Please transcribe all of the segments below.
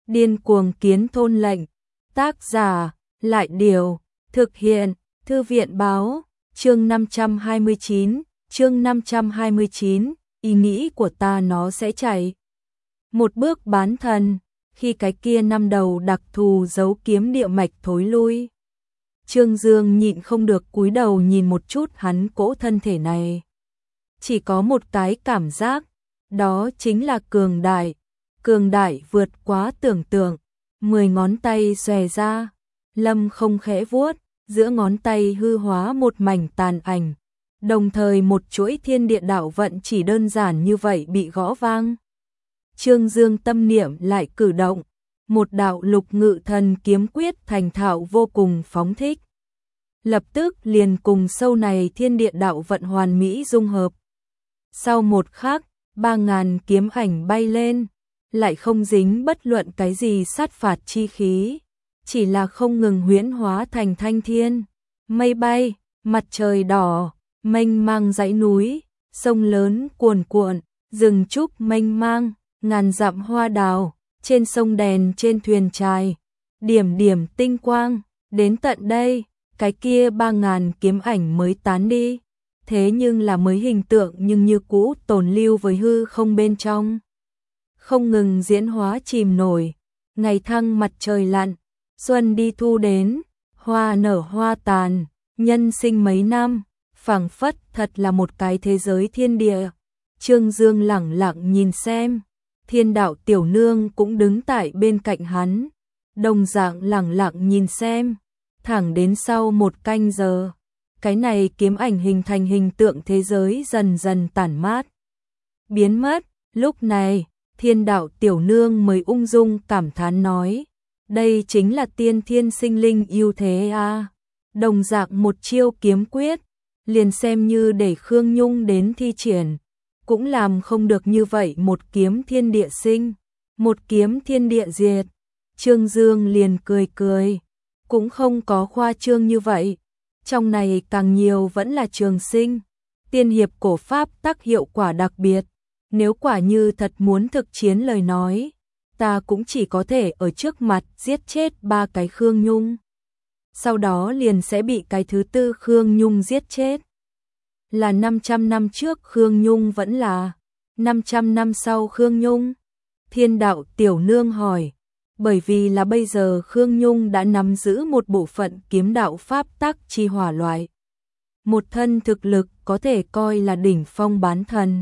Điên cuồng kiến thôn lệnh. Tác giả, Lại Điều, thực hiện, Thư viện báo, chương 529, ý nghĩ của ta nó sẽ chạy. Một bước bán thần, khi cái kia năm đầu đặc thù giấu kiếm địa mạch thối lui. Trương Dương nhịn không được cúi đầu nhìn một chút hắn cỗ thân thể này. Chỉ có một cái cảm giác, đó chính là cường đại vượt quá tưởng tượng. 10 ngón tay xòe ra, Lâm không khẽ vuốt, giữa ngón tay hư hóa một mảnh tàn ảnh, đồng thời một chuỗi thiên địa đạo vận chỉ đơn giản như vậy bị gõ vang. Trương Dương tâm niệm lại cử động, một đạo lục ngự thần kiếm quyết thành thạo vô cùng phóng thích. Lập tức liền cùng sâu này thiên địa đạo vận hoàn mỹ dung hợp. Sau một khắc, 3000 kiếm ảnh bay lên, lại không dính bất luận cái gì sát phạt chi khí, chỉ là không ngừng huyễn hóa thành thanh thiên, mây bay, mặt trời đỏ, mênh mang dãy núi, sông lớn cuồn cuộn, rừng trúc mênh mang, ngàn dặm hoa đào, trên sông đèn trên thuyền chài, điểm điểm tinh quang, đến tận đây, cái kia 3000 kiếm ảnh mới tán đi, thế nhưng là mới hình tượng nhưng như cũ tồn lưu với hư không bên trong. Không ngừng diễn hóa chìm nổi, ngày thăng mặt trời lặn, xuân đi thu đến, hoa nở hoa tàn, nhân sinh mấy năm, phảng phất thật là một cái thế giới thiên địa. Trương Dương lẳng lặng nhìn xem, Thiên Đạo tiểu nương cũng đứng tại bên cạnh hắn, đồng dạng lẳng lặng nhìn xem, thẳng đến sau một canh giờ, cái này kiếm ảnh hình thành hình tượng thế giới dần dần tản mát, biến mất. Lúc này, Thiên Đạo tiểu nương mới ung dung cảm thán nói, đây chính là tiên thiên sinh linh ưu thế a. Đồng dạng một chiêu kiếm quyết, liền xem như để Khương Nhung đến thi triển, cũng làm không được như vậy. Một kiếm thiên địa sinh, một kiếm thiên địa diệt. Trương Dương liền cười cười, cũng không có khoa trương như vậy, trong này càng nhiều vẫn là trường sinh, tiên hiệp cổ pháp tắc hiệu quả đặc biệt. Nếu quả như thật muốn thực chiến lời nói, ta cũng chỉ có thể ở trước mặt giết chết 3 cái Khương Nhung, sau đó liền sẽ bị cái thứ tư Khương Nhung giết chết. Là 500 năm trước Khương Nhung vẫn là 500 năm sau Khương Nhung? Thiên Đạo tiểu nương hỏi, bởi vì là bây giờ Khương Nhung đã nắm giữ một bộ phận kiếm đạo pháp tắc chi hỏa loại. Một thân thực lực có thể coi là đỉnh phong bán thần.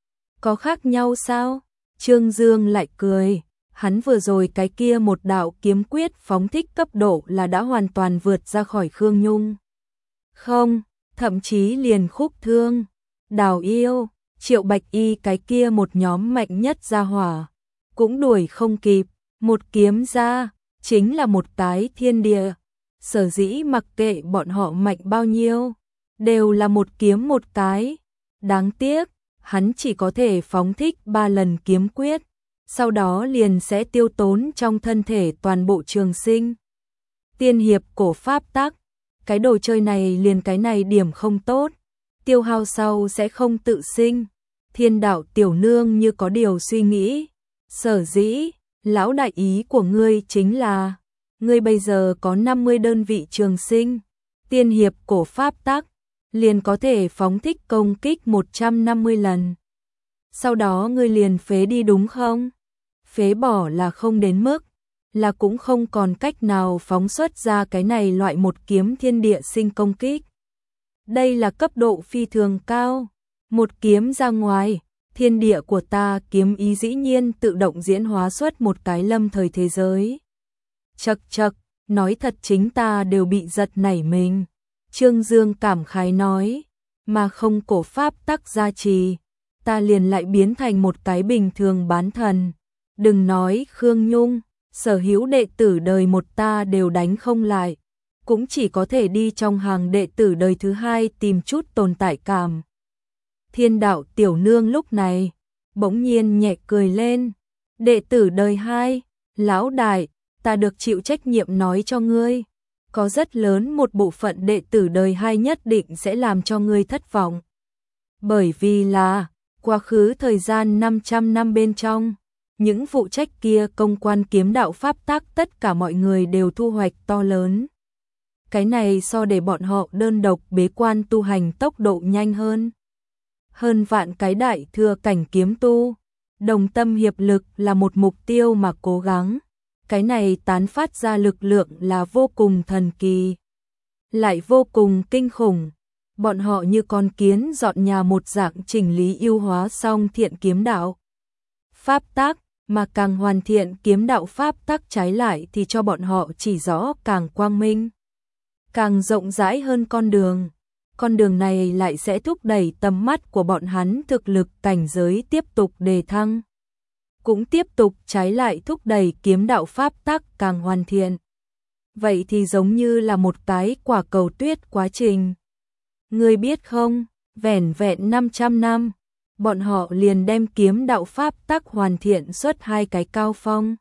Có khác nhau sao? Trương Dương lại cười, hắn vừa rồi cái kia một đạo kiếm quyết phóng thích cấp độ là đã hoàn toàn vượt ra khỏi Khương Nhung. Không, thậm chí liền Khúc Thương, Đào Yêu, Triệu Bạch Y cái kia một nhóm mạnh nhất gia hỏa, cũng đuổi không kịp. Một kiếm ra, chính là một cái thiên địa. Sở dĩ mặc kệ bọn họ mạnh bao nhiêu, đều là một kiếm một cái. Đáng tiếc, hắn chỉ có thể phóng thích 3 lần kiếm quyết, sau đó liền sẽ tiêu tốn trong thân thể toàn bộ trường sinh. Tiên hiệp cổ pháp tắc, cái đồ chơi này liền cái này điểm không tốt, tiêu hao sau sẽ không tự sinh. Thiên Đạo tiểu nương như có điều suy nghĩ, sở dĩ, lão đại ý của ngươi chính là, ngươi bây giờ có 50 đơn vị trường sinh, tiên hiệp cổ pháp tắc, liền có thể phóng thích công kích 150 lần. Sau đó ngươi liền phế đi đúng không? Phế bỏ là không đến mức, là cũng không còn cách nào phóng xuất ra cái này loại một kiếm thiên địa sinh công kích. Đây là cấp độ phi thường cao, một kiếm ra ngoài, thiên địa của ta kiếm ý dĩ nhiên tự động diễn hóa xuất một cái lâm thời thế giới. Chậc chậc, nói thật chính ta đều bị giật nảy mình. Trương Dương cảm khái nói, mà không cổ pháp tắc gia trì, ta liền lại biến thành một cái bình thường bán thần. Đừng nói Khương Nhung, sở hữu đệ tử đời một ta đều đánh không lại, cũng chỉ có thể đi trong hàng đệ tử đời thứ hai tìm chút tồn tại cảm. Thiên Đạo tiểu nương lúc này bỗng nhiên nhẹ cười lên, đệ tử đời 2, lão đại, ta được chịu trách nhiệm nói cho ngươi, có rất lớn một bộ phận đệ tử đời 2 nhất định sẽ làm cho ngươi thất vọng. Bởi vì là quá khứ thời gian 500 năm bên trong, Những phụ trách kia công quan kiếm đạo pháp tắc tất cả mọi người đều thu hoạch to lớn. Cái này so để bọn họ đơn độc bế quan tu hành tốc độ nhanh hơn. Hơn vạn cái đại thừa cảnh kiếm tu, đồng tâm hiệp lực là một mục tiêu mà cố gắng. Cái này tán phát ra lực lượng là vô cùng thần kỳ, lại vô cùng kinh khủng. Bọn họ như con kiến dọn nhà một dạng chỉnh lý ưu hóa xong thiện kiếm đạo pháp tắc, mà càng hoàn thiện kiếm đạo pháp tắc trái lại thì cho bọn họ chỉ rõ càng quang minh, càng rộng rãi hơn con đường. Con đường này lại sẽ thúc đẩy tầm mắt của bọn hắn thực lực cảnh giới tiếp tục đề thăng, cũng tiếp tục trái lại thúc đẩy kiếm đạo pháp tắc càng hoàn thiện. Vậy thì giống như là một cái quả cầu tuyết quá trình. Ngươi biết không, vẻn vẹn 500 năm, bọn họ liền đem kiếm đạo pháp tắc hoàn thiện xuất 2 cái cao phong.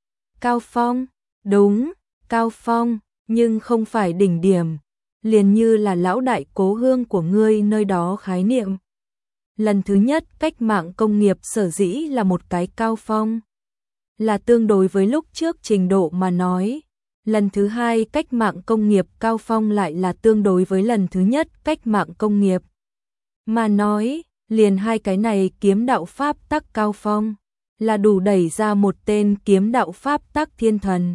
Cao phong, đúng, cao phong, nhưng không phải đỉnh điểm, liền như là lão đại cố hương của ngươi nơi đó khái niệm. Lần thứ nhất cách mạng công nghiệp sở dĩ là một cái cao phong, là tương đối với lúc trước trình độ mà nói. Lần thứ hai cách mạng công nghiệp cao phong lại là tương đối với lần thứ nhất cách mạng công nghiệp mà nói, liền 2 cái này kiếm đạo pháp tắc cao phong là đủ đẩy ra một tên kiếm đạo pháp tắc thiên thần.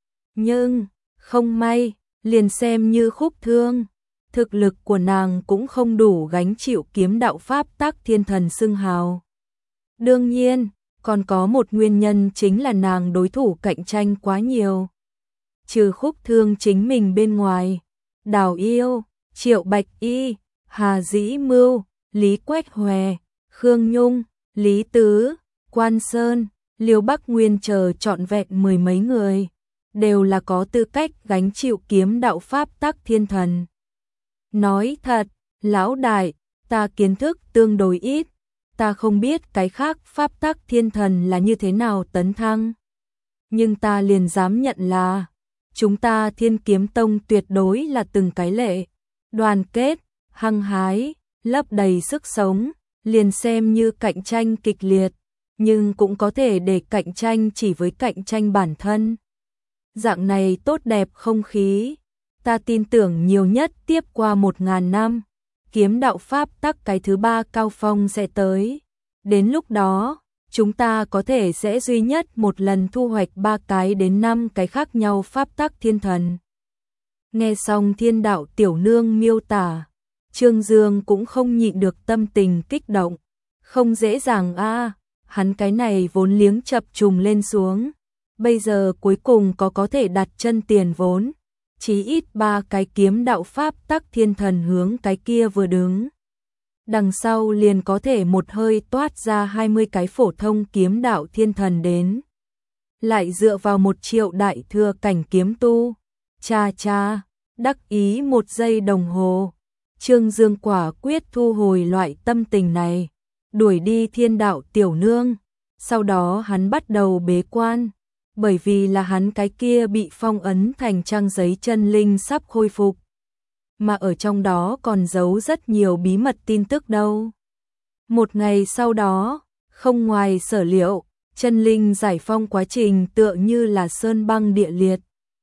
Nhưng, không may, liền xem như Khúc Thương, thực lực của nàng cũng không đủ gánh chịu kiếm đạo pháp tắc thiên thần xưng hào. Đương nhiên, còn có một nguyên nhân chính là nàng đối thủ cạnh tranh quá nhiều. Trừ Khúc Thương chính mình bên ngoài, Đào Yêu, Triệu Bạch Y, Hà Dĩ Mưu, Lý Quách Hòe, Khương Nhung, Lý Tứ, Quan Sơn, Liêu Bắc Nguyên chờ trọn vẹn 10 mấy người, đều là có tư cách gánh chịu kiếm đạo pháp tắc thiên thần. Nói thật, lão đại, ta kiến thức tương đối ít, ta không biết cái khác pháp tắc thiên thần là như thế nào tấn thăng. Nhưng ta liền dám nhận là chúng ta Thiên Kiếm Tông tuyệt đối là từng cái lệ, đoàn kết, hăng hái, lấp đầy sức sống, liền xem như cạnh tranh kịch liệt, nhưng cũng có thể để cạnh tranh chỉ với cạnh tranh bản thân. Dạng này tốt đẹp không khí, ta tin tưởng nhiều nhất tiếp qua 1000 năm, kiếm đạo pháp tắc cái thứ 3 cao phong sẽ tới. Đến lúc đó, chúng ta có thể sẽ duy nhất một lần thu hoạch 3 cái đến 5 cái khác nhau pháp tắc thiên thần. Nghe xong Thiên Đạo tiểu nương miêu tả, Trương Dương cũng không nhịn được tâm tình kích động. Không dễ dàng a, hắn cái này vốn liếng chập trùng lên xuống, bây giờ cuối cùng có thể đặt chân tiền vốn, chí ít 3 cái kiếm đạo pháp tắc thiên thần hướng cái kia vừa đứng. Đằng sau liền có thể một hơi toát ra 20 cái phổ thông kiếm đạo thiên thần đến. Lại dựa vào 1 triệu đại thừa cảnh kiếm tu. Cha cha, đắc ý 1 giây đồng hồ. Trương Dương quả quyết thu hồi loại tâm tình này, đuổi đi Thiên Đạo tiểu nương. Sau đó hắn bắt đầu bế quan, bởi vì là hắn cái kia bị phong ấn thành trang giấy chân linh sắp khôi phục. Mà ở trong đó còn giấu rất nhiều bí mật tin tức đâu. Một ngày sau đó, không ngoài sở liệu, chân linh giải phong quá trình tựa như là sơn băng địa liệt.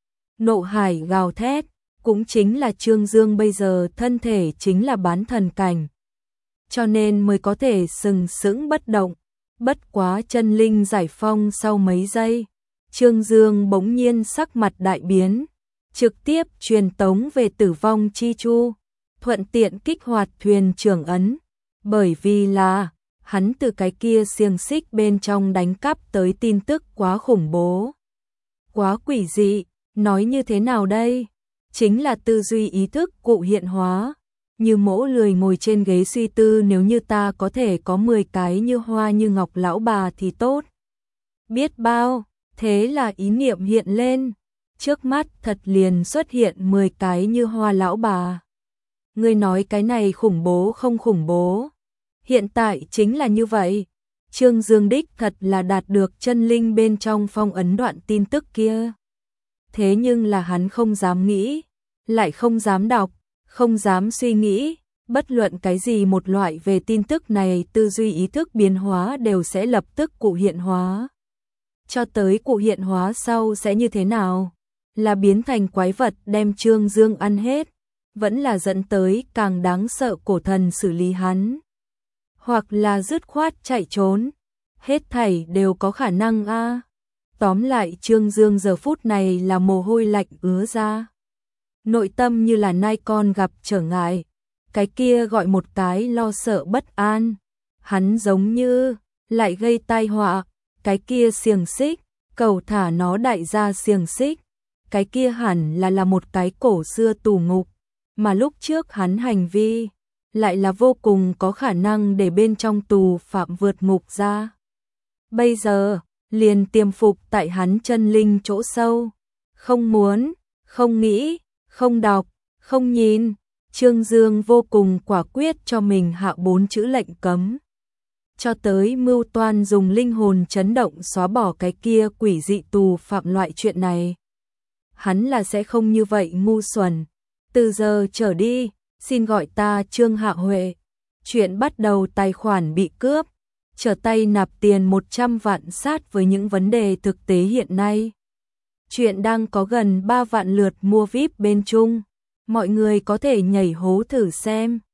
Nộ hải gào thét, cũng chính là Trương Dương bây giờ thân thể chính là bán thần cảnh. Cho nên mới có thể sừng sững bất động. Bất quá chân linh giải phong sau mấy giây, Trương Dương bỗng nhiên sắc mặt đại biến, trực tiếp truyền tống về Tử Vong Chi Chu, thuận tiện kích hoạt thuyền trưởng ấn, bởi vì là hắn từ cái kia xiềng xích bên trong đánh cắp tới tin tức quá khủng bố, quá quỷ dị, nói như thế nào đây? Chính là tư duy ý thức cụ hiện hóa. Như Mỗ lười ngồi trên ghế suy tư, nếu như ta có thể có 10 cái như Hoa Như Ngọc lão bà thì tốt. Biết bao, thế là ý niệm hiện lên, trước mắt thật liền xuất hiện 10 cái như Hoa lão bà. Ngươi nói cái này khủng bố không khủng bố? Hiện tại chính là như vậy. Trương Dương đích thật là đạt được chân linh bên trong phong ấn đoạn tin tức kia. Thế nhưng là hắn không dám nghĩ, lại không dám đọc, không dám suy nghĩ, bất luận cái gì một loại về tin tức này, tư duy ý thức biến hóa đều sẽ lập tức cụ hiện hóa. cho tới cụ hiện hóa sau sẽ như thế nào? Là biến thành quái vật đem Trương Dương ăn hết, vẫn là dẫn tới càng đáng sợ cổ thần xử lý hắn, hoặc là dứt khoát chạy trốn, hết thảy đều có khả năng a. Tóm lại Trương Dương giờ phút này là mồ hôi lạnh ứa ra. Nội tâm như là nai con gặp trở ngại, cái kia gọi một cái lo sợ bất an. Hắn giống như lại gây tai họa, cái kia xiềng xích, cầu thả nó đại gia xiềng xích, cái kia hẳn là một cái cổ xưa tù ngục, mà lúc trước hắn hành vi lại là vô cùng có khả năng để bên trong tù phạm vượt ngục ra. Bây giờ, liền tiềm phục tại hắn chân linh chỗ sâu, không muốn, không nghĩ, không đọc, không nhìn, Trương Dương vô cùng quả quyết cho mình hạ 4 chữ lệnh cấm. Cho tới mưu toan dùng linh hồn chấn động xóa bỏ cái kia quỷ dị tù phạm loại chuyện này. Hắn là sẽ không như vậy ngu xuẩn. Từ giờ trở đi, xin gọi ta Trương Hạ Huệ. Chuyện bắt đầu tài khoản bị cướp, trở tay nạp tiền 100 vạn sát với những vấn đề thực tế hiện nay. Chuyện đang có gần 3 vạn lượt mua VIP bên Trung. Mọi người có thể nhảy hố thử xem.